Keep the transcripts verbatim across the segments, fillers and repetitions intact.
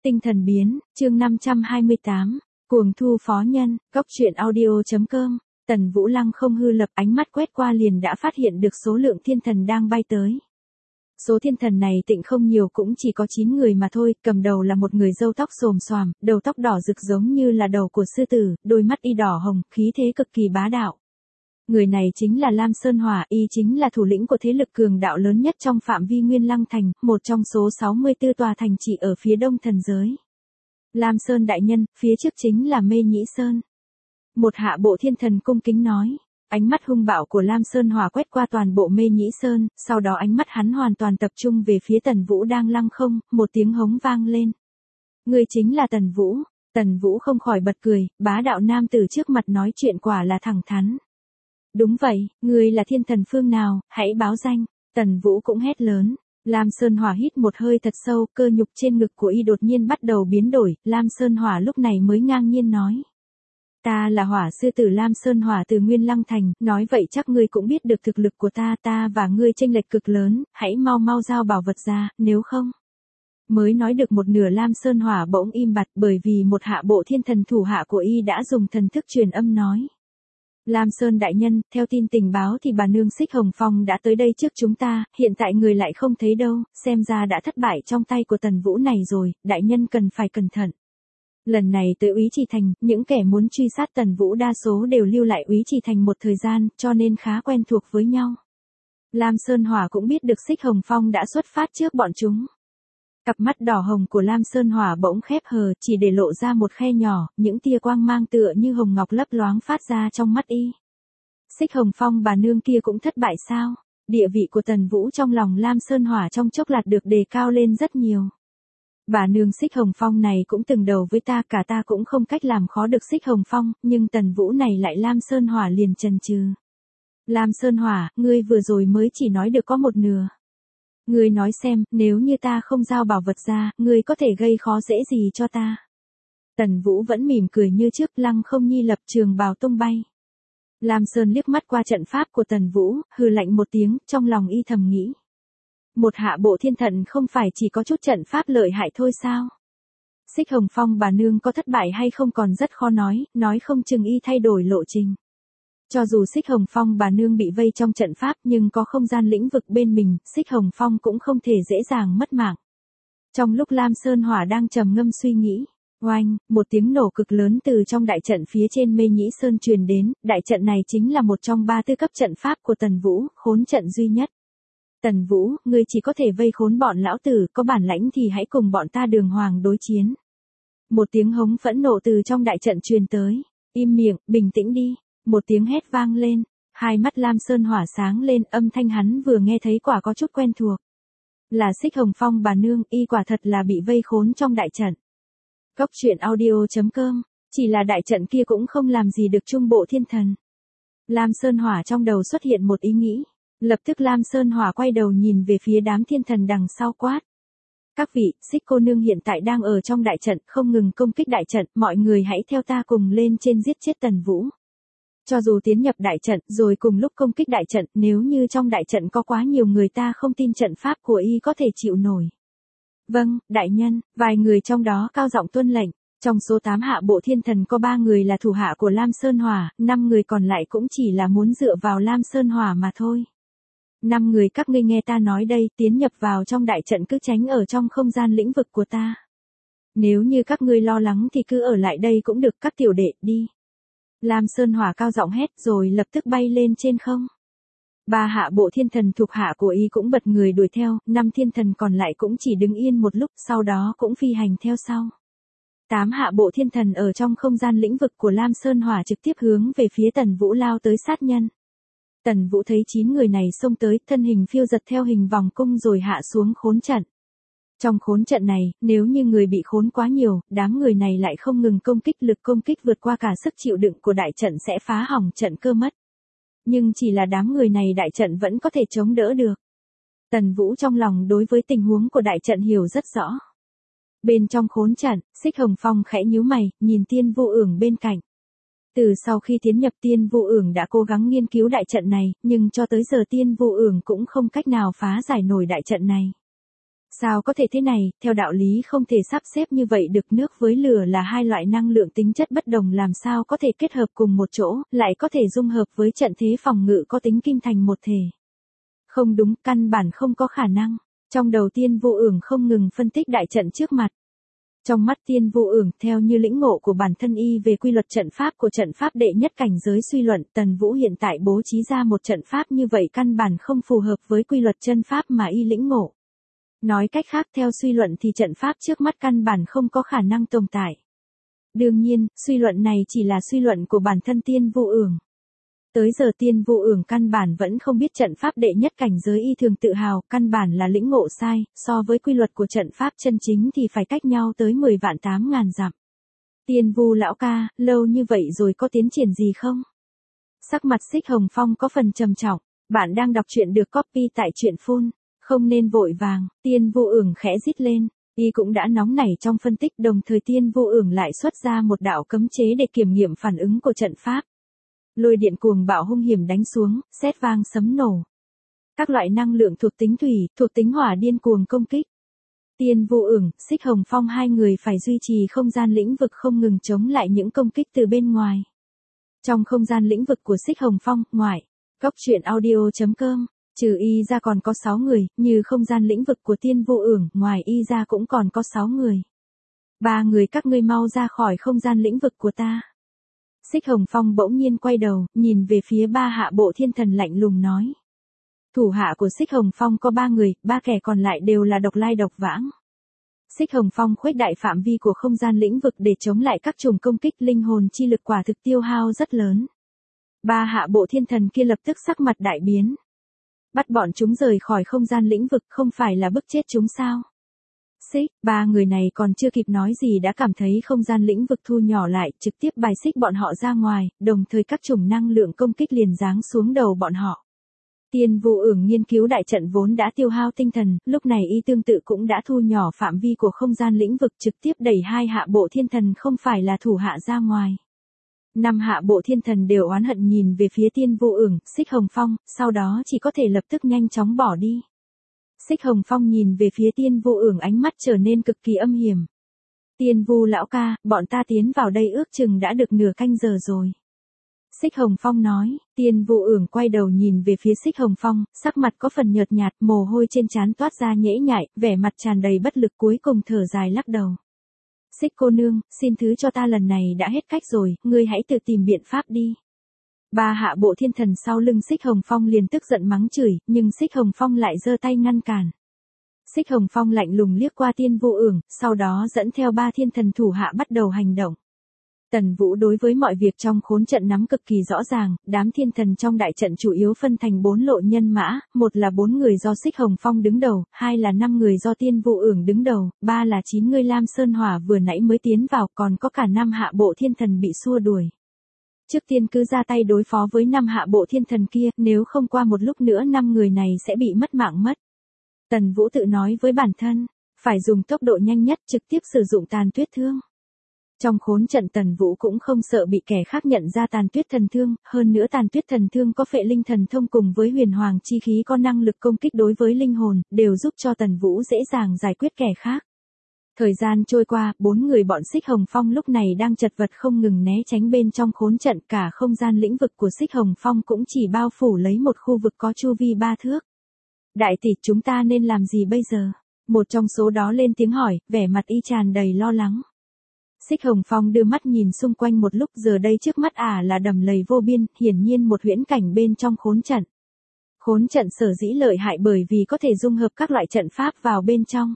Tinh thần biến, chương năm trăm hai mươi tám, cuồng thu phó nhân, góc truyện audio.com, Tần Vũ Lăng không hư lập ánh mắt quét qua liền đã phát hiện được số lượng thiên thần đang bay tới. Số thiên thần này tịnh không nhiều cũng chỉ có chín người mà thôi, cầm đầu là một người râu tóc xồm xoàm, đầu tóc đỏ rực giống như là đầu của sư tử, đôi mắt y đỏ hồng, khí thế cực kỳ bá đạo. Người này chính là Lam Sơn Hỏa, y chính là thủ lĩnh của thế lực cường đạo lớn nhất trong phạm vi Nguyên Lăng Thành, một trong số sáu mươi tư tòa thành chỉ ở phía đông thần giới. Lam Sơn đại nhân, phía trước chính là Mê Nhĩ Sơn. Một hạ bộ thiên thần cung kính nói. Ánh mắt hung bạo của Lam Sơn Hỏa quét qua toàn bộ Mê Nhĩ Sơn, sau đó ánh mắt hắn hoàn toàn tập trung về phía Tần Vũ đang lăng không, một tiếng hống vang lên. Người chính là Tần Vũ. Tần Vũ không khỏi bật cười, bá đạo nam tử trước mặt nói chuyện quả là thẳng thắn. Đúng vậy, ngươi là thiên thần phương nào, hãy báo danh. Tần Vũ cũng hét lớn. Lam Sơn Hỏa hít một hơi thật sâu, cơ nhục trên ngực của y đột nhiên bắt đầu biến đổi, Lam Sơn Hỏa lúc này mới ngang nhiên nói. Ta là hỏa sư tử Lam Sơn Hỏa từ Nguyên Lăng Thành, nói vậy chắc ngươi cũng biết được thực lực của ta, ta và ngươi chênh lệch cực lớn, hãy mau mau giao bảo vật ra, nếu không. Mới nói được một nửa Lam Sơn Hỏa bỗng im bặt bởi vì một hạ bộ thiên thần thủ hạ của y đã dùng thần thức truyền âm nói. Lam Sơn đại nhân, theo tin tình báo thì bà nương Xích Hồng Phong đã tới đây trước chúng ta, hiện tại người lại không thấy đâu, xem ra đã thất bại trong tay của Tần Vũ này rồi, đại nhân cần phải cẩn thận. Lần này tới Úy Trì Thành, những kẻ muốn truy sát Tần Vũ đa số đều lưu lại Úy Trì Thành một thời gian, cho nên khá quen thuộc với nhau. Lam Sơn Hỏa cũng biết được Xích Hồng Phong đã xuất phát trước bọn chúng. Cặp mắt đỏ hồng của Lam Sơn Hỏa bỗng khép hờ, chỉ để lộ ra một khe nhỏ, những tia quang mang tựa như hồng ngọc lấp loáng phát ra trong mắt y. Xích Hồng Phong bà nương kia cũng thất bại sao? Địa vị của Tần Vũ trong lòng Lam Sơn Hỏa trong chốc lát được đề cao lên rất nhiều. Bà nương Xích Hồng Phong này cũng từng đầu với ta, cả ta cũng không cách làm khó được Xích Hồng Phong, nhưng Tần Vũ này lại Lam Sơn Hỏa liền chần chừ. Lam Sơn Hỏa, ngươi vừa rồi mới chỉ nói được có một nửa. Ngươi nói xem, nếu như ta không giao bảo vật ra, ngươi có thể gây khó dễ gì cho ta? Tần Vũ vẫn mỉm cười như trước, lăng không nhi lập trường bào tung bay. Lam Sơn liếc mắt qua trận pháp của Tần Vũ, hừ lạnh một tiếng, trong lòng y thầm nghĩ. Một hạ bộ thiên thần không phải chỉ có chút trận pháp lợi hại thôi sao? Xích Hồng Phong bà nương có thất bại hay không còn rất khó nói, nói không chừng y thay đổi lộ trình. Cho dù Xích Hồng Phong bà nương bị vây trong trận pháp nhưng có không gian lĩnh vực bên mình, Xích Hồng Phong cũng không thể dễ dàng mất mạng. Trong lúc Lam Sơn Hỏa đang trầm ngâm suy nghĩ, oanh, một tiếng nổ cực lớn từ trong đại trận phía trên Mê Nhĩ Sơn truyền đến, đại trận này chính là một trong ba tư cấp trận pháp của Tần Vũ, khốn trận duy nhất. Tần Vũ, ngươi chỉ có thể vây khốn bọn lão tử, có bản lãnh thì hãy cùng bọn ta đường hoàng đối chiến. Một tiếng hống phẫn nộ từ trong đại trận truyền tới, im miệng, bình tĩnh đi. Một tiếng hét vang lên, hai mắt Lam Sơn Hỏa sáng lên, âm thanh hắn vừa nghe thấy quả có chút quen thuộc. Là Xích Hồng Phong bà nương, y quả thật là bị vây khốn trong đại trận. Góc truyện audio.com, chỉ là đại trận kia cũng không làm gì được trung bộ thiên thần. Lam Sơn Hỏa trong đầu xuất hiện một ý nghĩ, lập tức Lam Sơn Hỏa quay đầu nhìn về phía đám thiên thần đằng sau quát. Các vị, Xích cô nương hiện tại đang ở trong đại trận, không ngừng công kích đại trận, mọi người hãy theo ta cùng lên trên giết chết Tần Vũ. Cho dù tiến nhập đại trận rồi cùng lúc công kích đại trận, nếu như trong đại trận có quá nhiều người ta không tin trận pháp của y có thể chịu nổi. Vâng, đại nhân, vài người trong đó cao giọng tuân lệnh. Trong số tám hạ bộ thiên thần có ba người là thủ hạ của Lam Sơn Hỏa, năm người còn lại cũng chỉ là muốn dựa vào Lam Sơn Hỏa mà thôi. Năm người các ngươi nghe ta nói đây, tiến nhập vào trong đại trận cứ tránh ở trong không gian lĩnh vực của ta. Nếu như các ngươi lo lắng thì cứ ở lại đây cũng được, các tiểu đệ, đi. Lam Sơn Hỏa cao giọng hét rồi lập tức bay lên trên không. Ba hạ bộ thiên thần thuộc hạ của y cũng bật người đuổi theo, năm thiên thần còn lại cũng chỉ đứng yên một lúc, sau đó cũng phi hành theo sau. Tám hạ bộ thiên thần ở trong không gian lĩnh vực của Lam Sơn Hỏa trực tiếp hướng về phía Tần Vũ lao tới sát nhân. Tần Vũ thấy chín người này xông tới, thân hình phiêu giật theo hình vòng cung rồi hạ xuống khốn trận. Trong khốn trận này, nếu như người bị khốn quá nhiều, đám người này lại không ngừng công kích, lực công kích vượt qua cả sức chịu đựng của đại trận sẽ phá hỏng trận cơ mất. Nhưng chỉ là đám người này đại trận vẫn có thể chống đỡ được. Tần Vũ trong lòng đối với tình huống của đại trận hiểu rất rõ. Bên trong khốn trận, Xích Hồng Phong khẽ nhíu mày, nhìn Tiên Vô Ưởng bên cạnh. Từ sau khi tiến nhập Tiên Vô Ưởng đã cố gắng nghiên cứu đại trận này, nhưng cho tới giờ Tiên Vô Ưởng cũng không cách nào phá giải nổi đại trận này. Sao có thể thế này, theo đạo lý không thể sắp xếp như vậy được, nước với lửa là hai loại năng lượng tính chất bất đồng làm sao có thể kết hợp cùng một chỗ, lại có thể dung hợp với trận thế phòng ngự có tính kim thành một thể. Không đúng, căn bản không có khả năng. Trong đầu Tiên Vô Ưởng không ngừng phân tích đại trận trước mặt. Trong mắt Tiên Vô Ưởng, theo như lĩnh ngộ của bản thân y về quy luật trận pháp của trận pháp đệ nhất cảnh giới suy luận, Tần Vũ hiện tại bố trí ra một trận pháp như vậy căn bản không phù hợp với quy luật chân pháp mà y lĩnh ngộ. Nói cách khác, theo suy luận thì trận pháp trước mắt căn bản không có khả năng tồn tại. Đương nhiên, suy luận này chỉ là suy luận của bản thân Tiên Vô Ưởng. Tới giờ Tiên Vô Ưởng căn bản vẫn không biết trận pháp đệ nhất cảnh giới y thường tự hào, căn bản là lĩnh ngộ sai, so với quy luật của trận pháp chân chính thì phải cách nhau tới mười vạn tám ngàn dặm. Tiên Vu lão ca, lâu như vậy rồi có tiến triển gì không? Sắc mặt Xích Hồng Phong có phần trầm trọng, bạn đang đọc truyện được copy tại truyện phun, không nên vội vàng, Tiên Vô Ưởng khẽ rít lên, y cũng đã nóng nảy trong phân tích, đồng thời Tiên Vô Ưởng lại xuất ra một đạo cấm chế để kiểm nghiệm phản ứng của trận pháp. Lôi điện cuồng bạo hung hiểm đánh xuống, sét vang sấm nổ. Các loại năng lượng thuộc tính thủy, thuộc tính hỏa điên cuồng công kích. Tiên Vô Ưởng, Xích Hồng Phong hai người phải duy trì không gian lĩnh vực không ngừng chống lại những công kích từ bên ngoài. Trong không gian lĩnh vực của Xích Hồng Phong, ngoại, Cốc Truyện Audio chấm com, trừ y ra còn có sáu người, như không gian lĩnh vực của Tiên Vô Ưởng, ngoài y ra cũng còn có sáu người. Ba người các ngươi mau ra khỏi không gian lĩnh vực của ta. Xích Hồng Phong bỗng nhiên quay đầu, nhìn về phía ba hạ bộ thiên thần lạnh lùng nói. Thủ hạ của Xích Hồng Phong có ba người, ba kẻ còn lại đều là độc lai độc vãng. Xích Hồng Phong khuếch đại phạm vi của không gian lĩnh vực để chống lại các chùm công kích, linh hồn chi lực quả thực tiêu hao rất lớn. Ba hạ bộ thiên thần kia lập tức sắc mặt đại biến. Bắt bọn chúng rời khỏi không gian lĩnh vực không phải là bức chết chúng sao? Xích, ba người này còn chưa kịp nói gì đã cảm thấy không gian lĩnh vực thu nhỏ lại, trực tiếp bài xích bọn họ ra ngoài, đồng thời các chủng năng lượng công kích liền giáng xuống đầu bọn họ. Tiên Vô Ưởng nghiên cứu đại trận vốn đã tiêu hao tinh thần, lúc này y tương tự cũng đã thu nhỏ phạm vi của không gian lĩnh vực, trực tiếp đẩy hai hạ bộ thiên thần không phải là thủ hạ ra ngoài. Năm hạ bộ thiên thần đều oán hận nhìn về phía Tiên Vô Ưởng, Xích Hồng Phong, sau đó chỉ có thể lập tức nhanh chóng bỏ đi. Xích Hồng Phong nhìn về phía Tiên Vô Ưởng, ánh mắt trở nên cực kỳ âm hiểm. Tiên Vu lão ca, bọn ta tiến vào đây ước chừng đã được nửa canh giờ rồi. Xích Hồng Phong nói. Tiên Vô Ưởng quay đầu nhìn về phía Xích Hồng Phong, sắc mặt có phần nhợt nhạt, mồ hôi trên trán toát ra nhễ nhại, vẻ mặt tràn đầy bất lực, cuối cùng thở dài lắc đầu. Xích cô nương, xin thứ cho ta, lần này đã hết cách rồi, ngươi hãy tự tìm biện pháp đi. Ba hạ bộ thiên thần sau lưng Xích Hồng Phong liền tức giận mắng chửi, nhưng Xích Hồng Phong lại giơ tay ngăn cản. Xích Hồng Phong lạnh lùng liếc qua Tiên Vô Ưởng, sau đó dẫn theo ba thiên thần thủ hạ bắt đầu hành động. Tần Vũ đối với mọi việc trong khốn trận nắm cực kỳ rõ ràng, đám thiên thần trong đại trận chủ yếu phân thành bốn lộ nhân mã, một là bốn người do Xích Hồng Phong đứng đầu, hai là năm người do Tiên Vô Ưởng đứng đầu, ba là chín người Lam Sơn Hỏa vừa nãy mới tiến vào, còn có cả năm hạ bộ thiên thần bị xua đuổi. Trước tiên cứ ra tay đối phó với năm hạ bộ thiên thần kia, nếu không qua một lúc nữa năm người này sẽ bị mất mạng mất. Tần Vũ tự nói với bản thân, phải dùng tốc độ nhanh nhất trực tiếp sử dụng tàn tuyết thương. Trong khốn trận Tần Vũ cũng không sợ bị kẻ khác nhận ra tàn tuyết thần thương, hơn nữa tàn tuyết thần thương có phệ linh thần thông cùng với huyền hoàng chi khí có năng lực công kích đối với linh hồn, đều giúp cho Tần Vũ dễ dàng giải quyết kẻ khác. Thời gian trôi qua, bốn người bọn Xích Hồng Phong lúc này đang chật vật không ngừng né tránh bên trong khốn trận, cả không gian lĩnh vực của Xích Hồng Phong cũng chỉ bao phủ lấy một khu vực có chu vi ba thước. Đại tỷ, chúng ta nên làm gì bây giờ? Một trong số đó lên tiếng hỏi, vẻ mặt y tràn đầy lo lắng. Xích Hồng Phong đưa mắt nhìn xung quanh một lúc, giờ đây trước mắt ả à là đầm lầy vô biên, hiển nhiên một huyễn cảnh bên trong khốn trận. Khốn trận sở dĩ lợi hại bởi vì có thể dung hợp các loại trận pháp vào bên trong.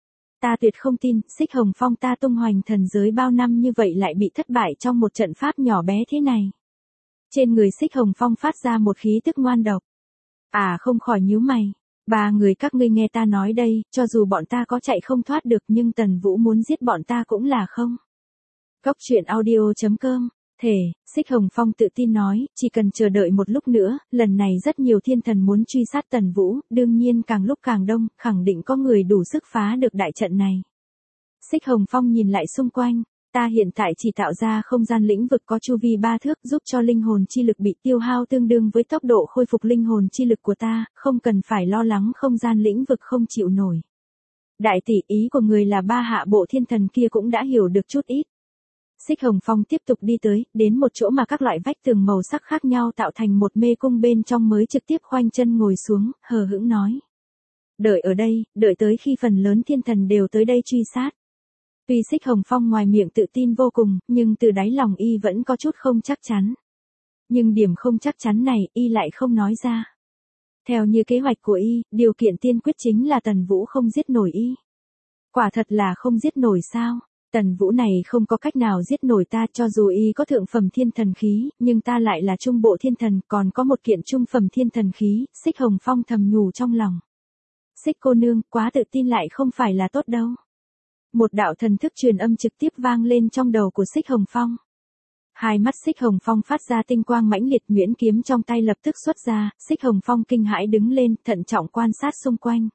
Ta tuyệt không tin, Xích Hồng Phong ta tung hoành thần giới bao năm như vậy lại bị thất bại trong một trận pháp nhỏ bé thế này. Trên người Xích Hồng Phong phát ra một khí tức ngoan độc. À không khỏi nhíu mày. Ba người các ngươi nghe ta nói đây, cho dù bọn ta có chạy không thoát được nhưng Tần Vũ muốn giết bọn ta cũng là không. Cốc Truyện Audio chấm com, thể, Xích Hồng Phong tự tin nói, chỉ cần chờ đợi một lúc nữa, lần này rất nhiều thiên thần muốn truy sát Tần Vũ, đương nhiên càng lúc càng đông, khẳng định có người đủ sức phá được đại trận này. Xích Hồng Phong nhìn lại xung quanh, ta hiện tại chỉ tạo ra không gian lĩnh vực có chu vi ba thước giúp cho linh hồn chi lực bị tiêu hao tương đương với tốc độ khôi phục linh hồn chi lực của ta, không cần phải lo lắng không gian lĩnh vực không chịu nổi. Đại tỷ, ý của người là ba hạ bộ thiên thần kia cũng đã hiểu được chút ít. Xích Hồng Phong tiếp tục đi tới, đến một chỗ mà các loại vách tường màu sắc khác nhau tạo thành một mê cung bên trong mới trực tiếp khoanh chân ngồi xuống, hờ hững nói. Đợi ở đây, đợi tới khi phần lớn thiên thần đều tới đây truy sát. Tuy Xích Hồng Phong ngoài miệng tự tin vô cùng, nhưng từ đáy lòng y vẫn có chút không chắc chắn. Nhưng điểm không chắc chắn này, y lại không nói ra. Theo như kế hoạch của y, điều kiện tiên quyết chính là Tần Vũ không giết nổi y. Quả thật là không giết nổi sao? Tần Vũ này không có cách nào giết nổi ta, cho dù y có thượng phẩm thiên thần khí, nhưng ta lại là trung bộ thiên thần, còn có một kiện trung phẩm thiên thần khí. Xích Hồng Phong thầm nhủ trong lòng. Xích cô nương, quá tự tin lại không phải là tốt đâu. Một đạo thần thức truyền âm trực tiếp vang lên trong đầu của Xích Hồng Phong. Hai mắt Xích Hồng Phong phát ra tinh quang mãnh liệt, nhuyễn kiếm trong tay lập tức xuất ra. Xích Hồng Phong kinh hãi đứng lên, thận trọng quan sát xung quanh.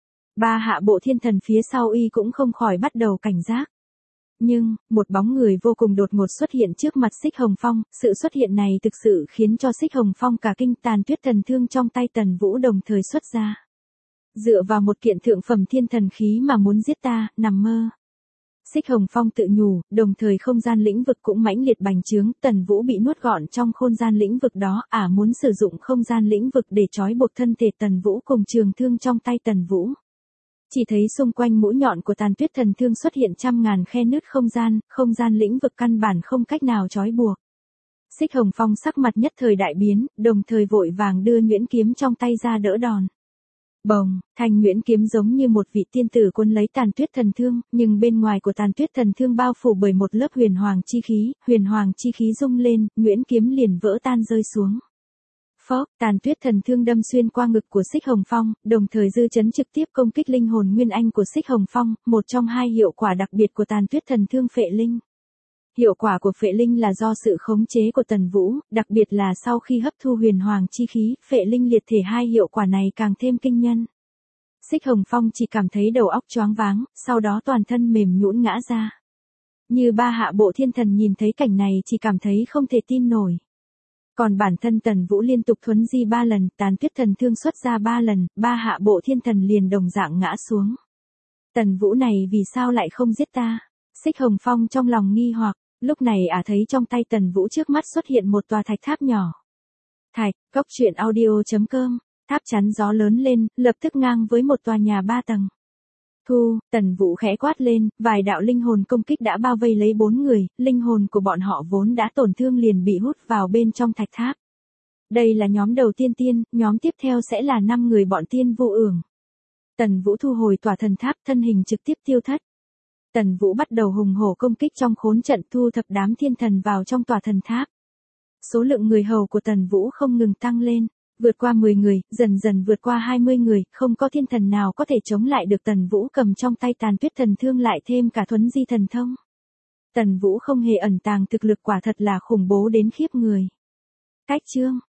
Ba hạ bộ thiên thần phía sau y cũng không khỏi bắt đầu cảnh giác. Nhưng, một bóng người vô cùng đột ngột xuất hiện trước mặt Xích Hồng Phong, sự xuất hiện này thực sự khiến cho Xích Hồng Phong cả kinh. Tàn tuyết thần thương trong tay Tần Vũ đồng thời xuất ra. Dựa vào một kiện thượng phẩm thiên thần khí mà muốn giết ta, nằm mơ. Xích Hồng Phong tự nhủ, đồng thời không gian lĩnh vực cũng mãnh liệt bành trướng, Tần Vũ bị nuốt gọn trong không gian lĩnh vực đó, ả à muốn sử dụng không gian lĩnh vực để trói buộc thân thể Tần Vũ cùng trường thương trong tay Tần Vũ. Chỉ thấy xung quanh mũi nhọn của tàn tuyết thần thương xuất hiện trăm ngàn khe nứt không gian, không gian lĩnh vực căn bản không cách nào trói buộc. Xích Hồng Phong sắc mặt nhất thời đại biến, đồng thời vội vàng đưa nhuyễn kiếm trong tay ra đỡ đòn. Bồng, thanh nhuyễn kiếm giống như một vị tiên tử quân lấy tàn tuyết thần thương, nhưng bên ngoài của tàn tuyết thần thương bao phủ bởi một lớp huyền hoàng chi khí, huyền hoàng chi khí rung lên, nhuyễn kiếm liền vỡ tan rơi xuống. Phốc, tàn tuyết thần thương đâm xuyên qua ngực của Xích Hồng Phong, đồng thời dư chấn trực tiếp công kích linh hồn nguyên anh của Xích Hồng Phong, một trong hai hiệu quả đặc biệt của tàn tuyết thần thương phệ linh. Hiệu quả của phệ linh là do sự khống chế của Tần Vũ, đặc biệt là sau khi hấp thu huyền hoàng chi khí, phệ linh liệt thể hai hiệu quả này càng thêm kinh nhân. Xích Hồng Phong chỉ cảm thấy đầu óc choáng váng, sau đó toàn thân mềm nhũn ngã ra. Như ba hạ bộ thiên thần nhìn thấy cảnh này chỉ cảm thấy không thể tin nổi. Còn bản thân Tần Vũ liên tục thuấn di ba lần, tàn tuyết thần thương xuất ra ba lần, ba hạ bộ thiên thần liền đồng dạng ngã xuống. Tần Vũ này vì sao lại không giết ta? Xích Hồng Phong trong lòng nghi hoặc, lúc này ả à thấy trong tay Tần Vũ trước mắt xuất hiện một tòa thạch tháp nhỏ. Thạch, cốc truyện audio chấm com, tháp chắn gió lớn lên, lập tức ngang với một tòa nhà ba tầng. Thu, Tần Vũ khẽ quát lên, vài đạo linh hồn công kích đã bao vây lấy bốn người, linh hồn của bọn họ vốn đã tổn thương liền bị hút vào bên trong thạch tháp. Đây là nhóm đầu tiên tiên, nhóm tiếp theo sẽ là năm người bọn tiên vô ưởng. Tần Vũ thu hồi tòa thần tháp, thân hình trực tiếp tiêu thất. Tần Vũ bắt đầu hùng hổ công kích trong khốn trận, thu thập đám thiên thần vào trong tòa thần tháp. Số lượng người hầu của Tần Vũ không ngừng tăng lên. Vượt qua mười người, dần dần vượt qua hai mươi người, không có thiên thần nào có thể chống lại được Tần Vũ cầm trong tay tàn tuyết thần thương lại thêm cả thuấn di thần thông. Tần Vũ không hề ẩn tàng thực lực quả thật là khủng bố đến khiếp người. Cách chương